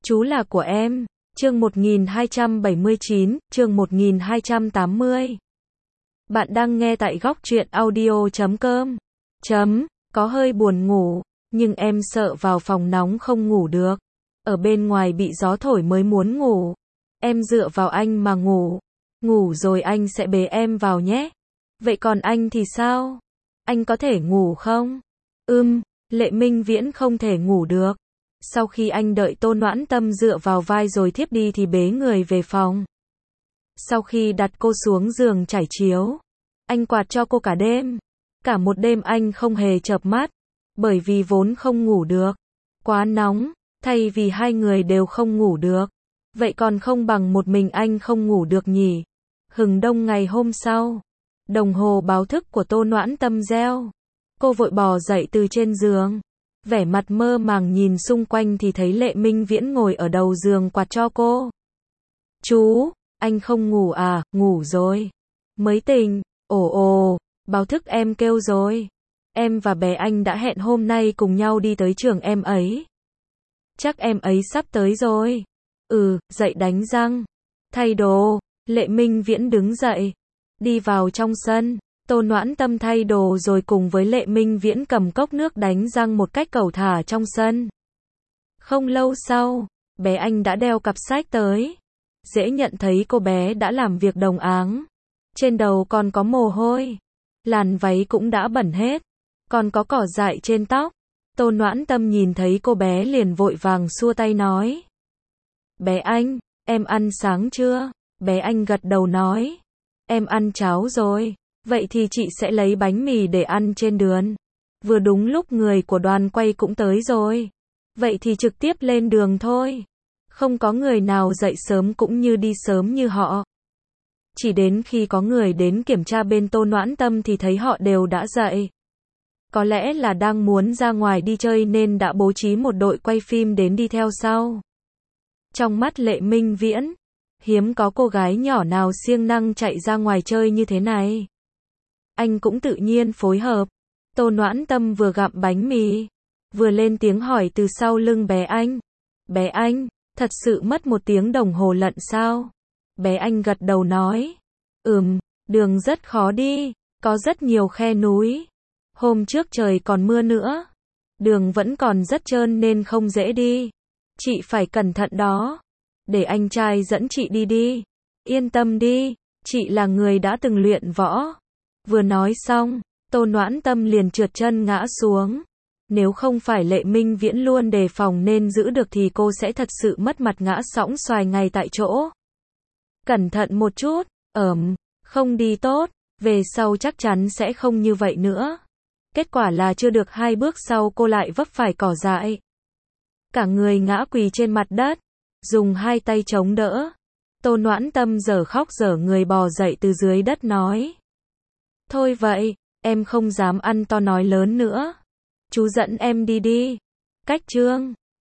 Chú là của em. Chương 1279, chương 1280. Bạn đang nghe tại góc truyện audio.com. Có hơi buồn ngủ, nhưng em sợ vào phòng nóng không ngủ được. Ở bên ngoài bị gió thổi mới muốn ngủ. Em dựa vào anh mà ngủ. Ngủ rồi anh sẽ bế em vào nhé. Vậy còn anh thì sao? Anh có thể ngủ không? Lệ Minh Viễn không thể ngủ được. Sau khi anh đợi Tô Noãn Tâm dựa vào vai rồi thiếp đi thì bế người về phòng. Sau khi đặt cô xuống giường trải chiếu, anh quạt cho cô cả đêm. Cả một đêm anh không hề chợp mắt, bởi vì vốn không ngủ được. Quá nóng, thay vì hai người đều không ngủ được. Vậy còn không bằng một mình anh không ngủ được nhỉ. Hừng đông ngày hôm sau, đồng hồ báo thức của Tô Noãn Tâm reo. Cô vội bò dậy từ trên giường. Vẻ mặt mơ màng nhìn xung quanh thì thấy Lệ Minh Viễn ngồi ở đầu giường quạt cho cô. Chú, anh không ngủ à? Ngủ rồi. Mới tỉnh. Ồ, báo thức em kêu rồi. Em và bé anh đã hẹn hôm nay cùng nhau đi tới trường em ấy. Chắc em ấy sắp tới rồi. Dậy đánh răng. Thay đồ. Lệ Minh Viễn đứng dậy. Đi vào trong sân. Tô Noãn Tâm thay đồ rồi cùng với Lệ Minh Viễn cầm cốc nước đánh răng một cách cẩu thả trong sân. Không lâu sau, bé anh đã đeo cặp sách tới. Dễ nhận thấy cô bé đã làm việc đồng áng. Trên đầu còn có mồ hôi. Làn váy cũng đã bẩn hết. Còn có cỏ dại trên tóc. Tô Noãn Tâm nhìn thấy cô bé liền vội vàng xua tay nói. Bé anh, em ăn sáng chưa? Bé anh gật đầu nói. Em ăn cháo rồi. Vậy thì chị sẽ lấy bánh mì để ăn trên đường. Vừa đúng lúc người của đoàn quay cũng tới rồi. Vậy thì trực tiếp lên đường thôi. Không có người nào dậy sớm cũng như đi sớm như họ. Chỉ đến khi có người đến kiểm tra bên Tô Noãn Tâm thì thấy họ đều đã dậy. Có lẽ là đang muốn ra ngoài đi chơi nên đã bố trí một đội quay phim đến đi theo sau. Trong mắt Lệ Minh Viễn, hiếm có cô gái nhỏ nào siêng năng chạy ra ngoài chơi như thế này. Anh cũng tự nhiên phối hợp. Tô Noãn Tâm vừa gặm bánh mì, vừa lên tiếng hỏi từ sau lưng bé anh. Bé anh, thật sự mất 1 tiếng đồng hồ lận sao? Bé anh gật đầu nói. Đường rất khó đi, có rất nhiều khe núi. Hôm trước trời còn mưa nữa. Đường vẫn còn rất trơn nên không dễ đi. Chị phải cẩn thận đó. Để anh trai dẫn chị đi đi. Yên tâm đi, chị là người đã từng luyện võ. Vừa nói xong, Tô Noãn Tâm liền trượt chân ngã xuống. Nếu không phải Lệ Minh Viễn luôn đề phòng nên giữ được thì cô sẽ thật sự mất mặt ngã sõng xoài ngay tại chỗ. Cẩn thận một chút, không đi tốt, về sau chắc chắn sẽ không như vậy nữa. Kết quả là chưa được 2 bước sau cô lại vấp phải cỏ dại. Cả người ngã quỳ trên mặt đất, dùng 2 tay chống đỡ. Tô Noãn Tâm dở khóc dở người bò dậy từ dưới đất nói. Thôi vậy, em không dám ăn to nói lớn nữa. Chú dẫn em đi đi. Cách chương